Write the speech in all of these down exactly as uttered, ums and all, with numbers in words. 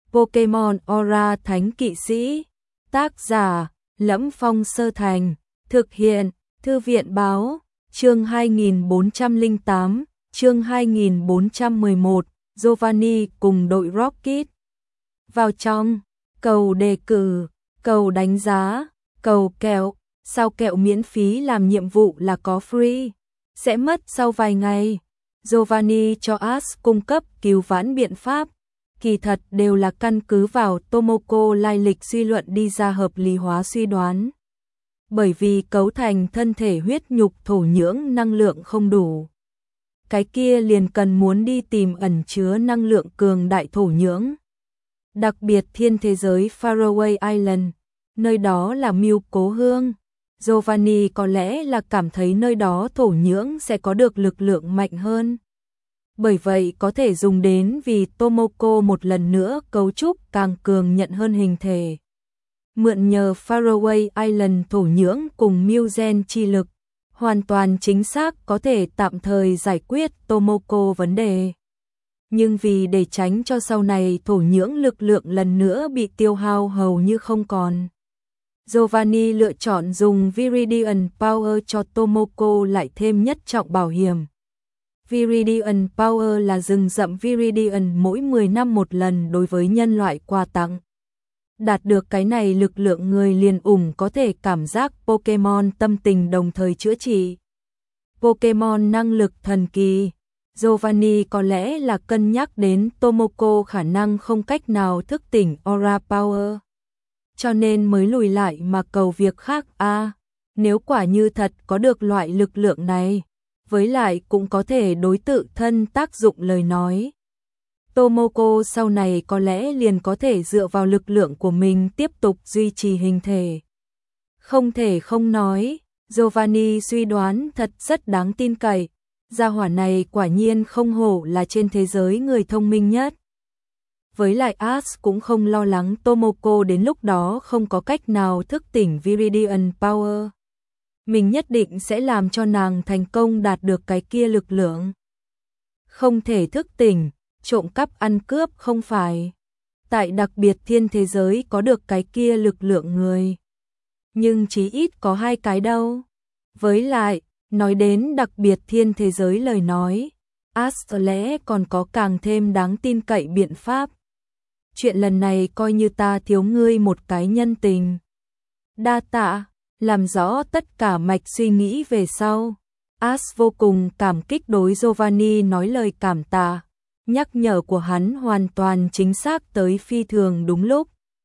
Pokemon Aura Thánh Kỵ Sĩ. Tác giả: Lẫm Phong Sơ Thành. Thực hiện: Thư viện Báo. Chương hai nghìn bốn trăm lẻ tám, chương hai nghìn bốn trăm mười một, Giovanni cùng đội Rocket. Vào trong, cầu đề cử, cầu đánh giá, cầu kẹo, sao kẹo miễn phí làm nhiệm vụ là có free, sẽ mất sau vài ngày. Giovanni cho Ash cung cấp cứu vãn biện pháp, kỳ thật đều là căn cứ vào Tomoko lai lịch suy luận đi ra hợp lý hóa suy đoán. Bởi vì cấu thành thân thể huyết nhục thổ nhưỡng năng lượng không đủ. Cái kia liền cần muốn đi tìm ẩn chứa năng lượng cường đại thổ nhưỡng. Đặc biệt thiên thế giới Faraway Island, nơi đó là mưu cố hương. Giovanni có lẽ là cảm thấy nơi đó thổ nhưỡng sẽ có được lực lượng mạnh hơn. Bởi vậy có thể dùng đến vì Tomoko một lần nữa cấu trúc càng cường nhận hơn hình thể. Mượn nhờ Faraway Island thổ nhưỡng cùng Mugen chi lực, hoàn toàn chính xác có thể tạm thời giải quyết Tomoko vấn đề. Nhưng vì để tránh cho sau này thổ nhưỡng lực lượng lần nữa bị tiêu hao hầu như không còn, Giovanni lựa chọn dùng Viridian Power cho Tomoko lại thêm nhất trọng bảo hiểm. Viridian Power là rừng rậm Viridian mỗi mười năm một lần đối với nhân loại quà tặng. Đạt được cái này lực lượng người liền ủng có thể cảm giác Pokemon tâm tình đồng thời chữa trị. Pokemon năng lực thần kỳ. Giovanni có lẽ là cân nhắc đến Tomoko khả năng không cách nào thức tỉnh Aura Power. Cho nên mới lùi lại mà cầu việc khác a à, nếu quả như thật có được loại lực lượng này, với lại cũng có thể đối tự thân tác dụng lời nói. Tomoko sau này có lẽ liền có thể dựa vào lực lượng của mình tiếp tục duy trì hình thể. Không thể không nói, Giovanni suy đoán thật rất đáng tin cậy. Gia hỏa này quả nhiên không hổ là trên thế giới người thông minh nhất. Với lại Ash cũng không lo lắng Tomoko đến lúc đó không có cách nào thức tỉnh Viridian Power. Mình nhất định sẽ làm cho nàng thành công đạt được cái kia lực lượng. Không thể thức tỉnh, trộm cắp ăn cướp không phải. Tại đặc biệt thiên thế giới có được cái kia lực lượng người. Nhưng chí ít có hai cái đâu. Với lại, nói đến đặc biệt thiên thế giới lời nói, Ash lẽ còn có càng thêm đáng tin cậy biện pháp. Chuyện lần này coi như ta thiếu ngươi một cái nhân tình. Đa tạ, làm rõ tất cả mạch suy nghĩ về sau. Ash vô cùng cảm kích đối Giovanni nói lời cảm tạ. Nhắc nhở của hắn hoàn toàn chính xác tới phi thường đúng lúc.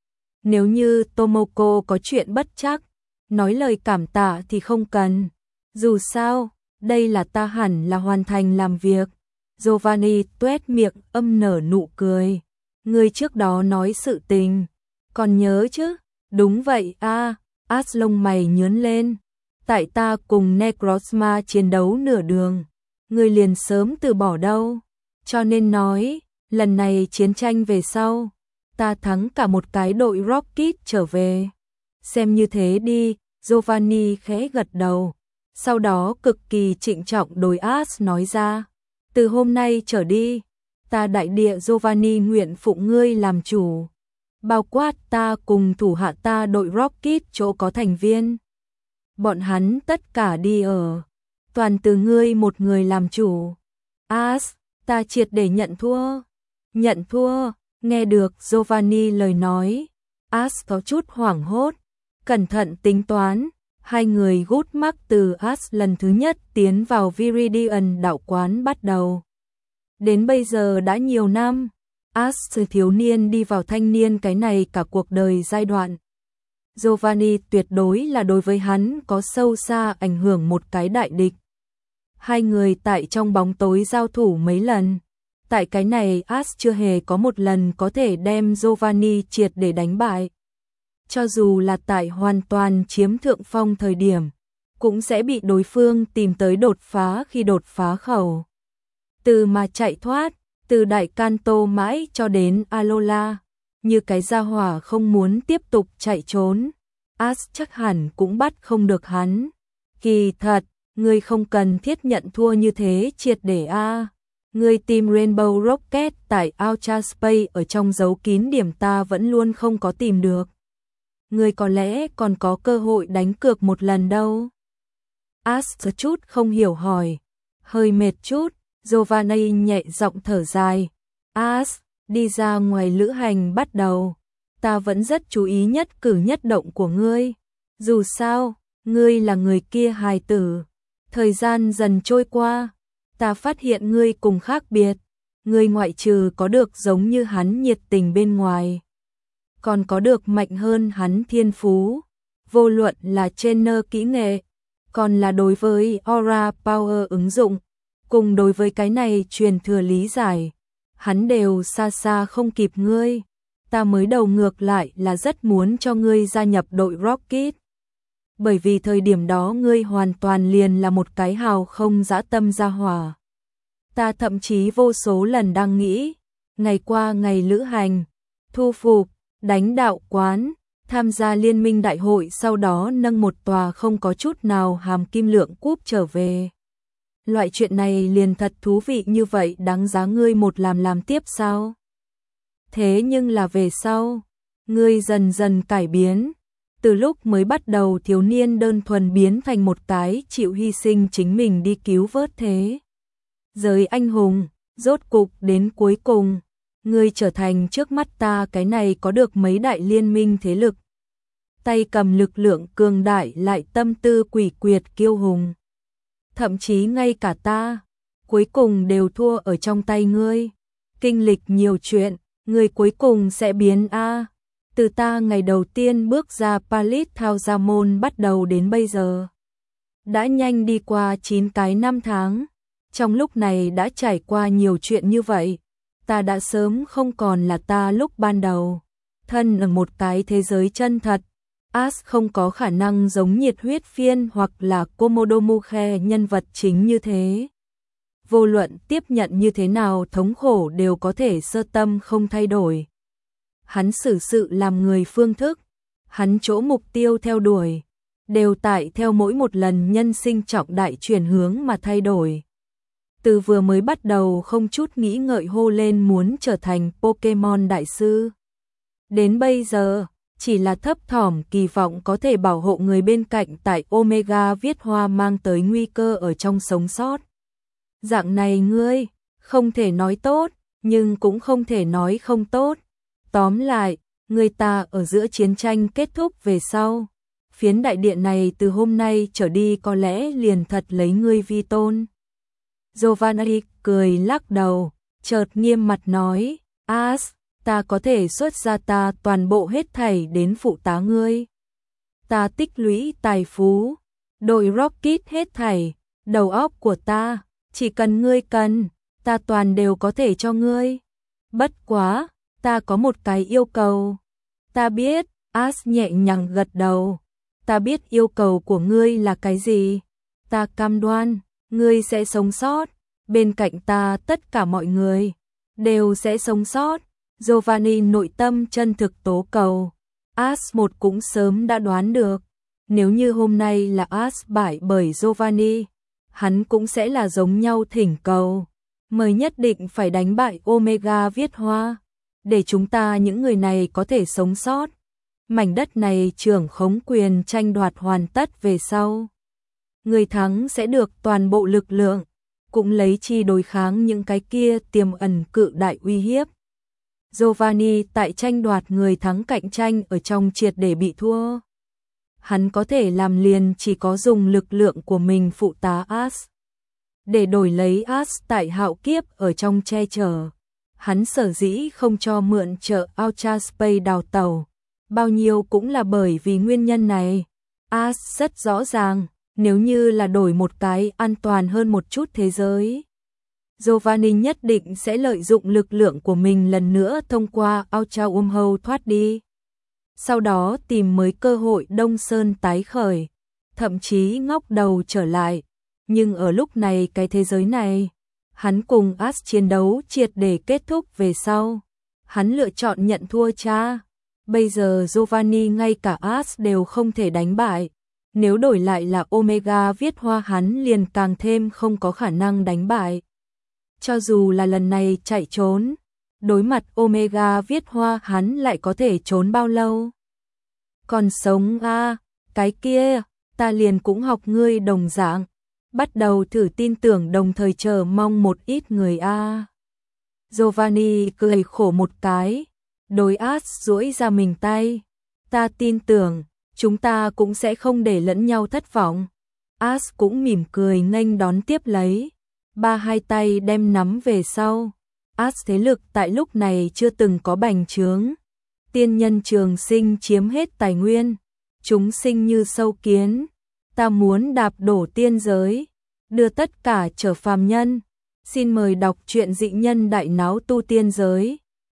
Nếu như Tomoko có chuyện bất chắc, nói lời cảm tạ thì không cần. Dù sao, đây là ta hẳn là hoàn thành làm việc. Giovanni tuét miệng âm nở nụ cười. Người trước đó nói sự tình, còn nhớ chứ? Đúng vậy a à, Ash lông mày nhướn lên. Tại ta cùng Necrozma chiến đấu nửa đường, người liền sớm từ bỏ đâu. Cho nên nói, lần này chiến tranh về sau, ta thắng cả một cái đội Rocket trở về. Xem như thế đi, Giovanni khẽ gật đầu. Sau đó cực kỳ trịnh trọng đối Ash nói ra. Từ hôm nay trở đi, ta đại địa Giovanni nguyện phụng ngươi làm chủ. Bao quát ta cùng thủ hạ ta đội Rocket chỗ có thành viên. Bọn hắn tất cả đi ở. Toàn từ ngươi một người làm chủ. Ash, ta triệt để nhận thua. Nhận thua, nghe được Giovanni lời nói. Ash có chút hoảng hốt. Cẩn thận tính toán. Hai người gút mắc từ Ash lần thứ nhất tiến vào Viridian đạo quán bắt đầu. Đến bây giờ đã nhiều năm, Ash từ thiếu niên đi vào thanh niên cái này cả cuộc đời giai đoạn. Giovanni tuyệt đối là đối với hắn có sâu xa ảnh hưởng một cái đại địch. Hai người tại trong bóng tối giao thủ mấy lần. Tại cái này Ash chưa hề có một lần có thể đem Giovanni triệt để đánh bại. Cho dù là tại hoàn toàn chiếm thượng phong thời điểm, cũng sẽ bị đối phương tìm tới đột phá khi đột phá khẩu. Từ mà chạy thoát, từ Đại Kanto mãi cho đến Alola, như cái gia hỏa không muốn tiếp tục chạy trốn. Ash chắc hẳn cũng bắt không được hắn. Kỳ thật, ngươi không cần thiết nhận thua như thế triệt để a. Ngươi tìm Rainbow Rocket tại Ultra Space ở trong dấu kín điểm ta vẫn luôn không có tìm được. Ngươi có lẽ còn có cơ hội đánh cược một lần đâu. Ash chút không hiểu hỏi. Hơi mệt chút, Giovanni nhẹ giọng thở dài. Ash, đi ra ngoài lữ hành bắt đầu. Ta vẫn rất chú ý nhất cử nhất động của ngươi. Dù sao, ngươi là người kia hài tử. Thời gian dần trôi qua, ta phát hiện ngươi cùng khác biệt. Ngươi ngoại trừ có được giống như hắn nhiệt tình bên ngoài, còn có được mạnh hơn hắn thiên phú. Vô luận là trainer kỹ nghệ, còn là đối với Aura Power ứng dụng, cùng đối với cái này truyền thừa lý giải, hắn đều xa xa không kịp ngươi. Ta mới đầu ngược lại là rất muốn cho ngươi gia nhập đội Rocket. Bởi vì thời điểm đó ngươi hoàn toàn liền là một cái hào không dã tâm gia hỏa. Ta thậm chí vô số lần đang nghĩ, ngày qua ngày lữ hành, thu phục, đánh đạo quán, tham gia liên minh đại hội, sau đó nâng một tòa không có chút nào hàm kim lượng cúp trở về. Loại chuyện này liền thật thú vị như vậy, đáng giá ngươi một làm làm tiếp sao? Thế nhưng là về sau, ngươi dần dần cải biến. Từ lúc mới bắt đầu thiếu niên đơn thuần biến thành một cái chịu hy sinh chính mình đi cứu vớt thế giới anh hùng, rốt cục đến cuối cùng, ngươi trở thành trước mắt ta cái này có được mấy đại liên minh thế lực, tay cầm lực lượng cường đại lại tâm tư quỷ quyệt kiêu hùng. Thậm chí ngay cả ta, cuối cùng đều thua ở trong tay ngươi. Kinh lịch nhiều chuyện, ngươi cuối cùng sẽ biến a. Từ ta ngày đầu tiên bước ra Palit Thao Gia Môn bắt đầu đến bây giờ, đã nhanh đi qua chín cái năm tháng. Trong lúc này đã trải qua nhiều chuyện như vậy, ta đã sớm không còn là ta lúc ban đầu. Thân ở một cái thế giới chân thật, Ash không có khả năng giống nhiệt huyết phiên hoặc là Komodo Mukhe nhân vật chính như thế. Vô luận tiếp nhận như thế nào thống khổ đều có thể sơ tâm không thay đổi. Hắn xử sự làm người phương thức, hắn chỗ mục tiêu theo đuổi, đều tại theo mỗi một lần nhân sinh trọng đại chuyển hướng mà thay đổi. Từ vừa mới bắt đầu không chút nghĩ ngợi hô lên muốn trở thành Pokemon đại sư, đến bây giờ chỉ là thấp thỏm kỳ vọng có thể bảo hộ người bên cạnh tại Omega viết hoa mang tới nguy cơ ở trong sống sót. Dạng này ngươi, không thể nói tốt, nhưng cũng không thể nói không tốt. Tóm lại, người ta ở giữa chiến tranh kết thúc về sau, phiến đại điện này từ hôm nay trở đi có lẽ liền thật lấy ngươi vi tôn. Giovanni cười lắc đầu, chợt nghiêm mặt nói, Ash, ta có thể xuất ra ta toàn bộ hết thảy đến phụ tá ngươi. Ta tích lũy tài phú, đội Rocket hết thảy, đầu óc của ta, chỉ cần ngươi cần, ta toàn đều có thể cho ngươi. Bất quá, ta có một cái yêu cầu. Ta biết, Ash nhẹ nhàng gật đầu. Ta biết yêu cầu của ngươi là cái gì. Ta cam đoan, ngươi sẽ sống sót. Bên cạnh ta tất cả mọi người đều sẽ sống sót. Giovanni nội tâm chân thực tố cầu. Ash một cũng sớm đã đoán được. Nếu như hôm nay là Ash bại bởi Giovanni, hắn cũng sẽ là giống nhau thỉnh cầu. Mời nhất định phải đánh bại Omega viết hoa, để chúng ta những người này có thể sống sót. Mảnh đất này trưởng khống quyền tranh đoạt hoàn tất về sau, người thắng sẽ được toàn bộ lực lượng, cũng lấy chi đối kháng những cái kia tiềm ẩn cự đại uy hiếp. Giovanni tại tranh đoạt người thắng cạnh tranh ở trong triệt để bị thua. Hắn có thể làm liền chỉ có dùng lực lượng của mình phụ tá Ash, để đổi lấy Ash tại hạo kiếp ở trong che chở. Hắn sở dĩ không cho mượn trợ Ultra Space đào tàu, bao nhiêu cũng là bởi vì nguyên nhân này. Ash rất rõ ràng, nếu như là đổi một cái an toàn hơn một chút thế giới, Giovanni nhất định sẽ lợi dụng lực lượng của mình lần nữa thông qua Ultra Wormhole thoát đi. Sau đó tìm mới cơ hội Đông Sơn tái khởi, thậm chí ngóc đầu trở lại. Nhưng ở lúc này cái thế giới này, hắn cùng Ash chiến đấu triệt để kết thúc về sau, hắn lựa chọn nhận thua cha. Bây giờ Giovanni ngay cả Ash đều không thể đánh bại. Nếu đổi lại là Omega viết hoa hắn liền càng thêm không có khả năng đánh bại. cho dù là lần này chạy trốn, đối mặt Omega viết hoa hắn lại có thể trốn bao lâu? Còn sống a, cái kia, ta liền cũng học ngươi đồng dạng, bắt đầu thử tin tưởng đồng thời chờ mong một ít người a. Giovanni cười khổ một cái, đối As duỗi ra mình tay, ta tin tưởng, chúng ta cũng sẽ không để lẫn nhau thất vọng. As cũng mỉm cười nghênh đón tiếp lấy, ba hai tay đem nắm về sau. As thế lực tại lúc này chưa từng có bành trướng. Tiên nhân trường sinh chiếm hết tài nguyên, chúng sinh như sâu kiến, ta muốn đạp đổ tiên giới, đưa tất cả trở phàm nhân. Xin mời đọc truyện Dị Nhân Đại Náo Tu Tiên Giới.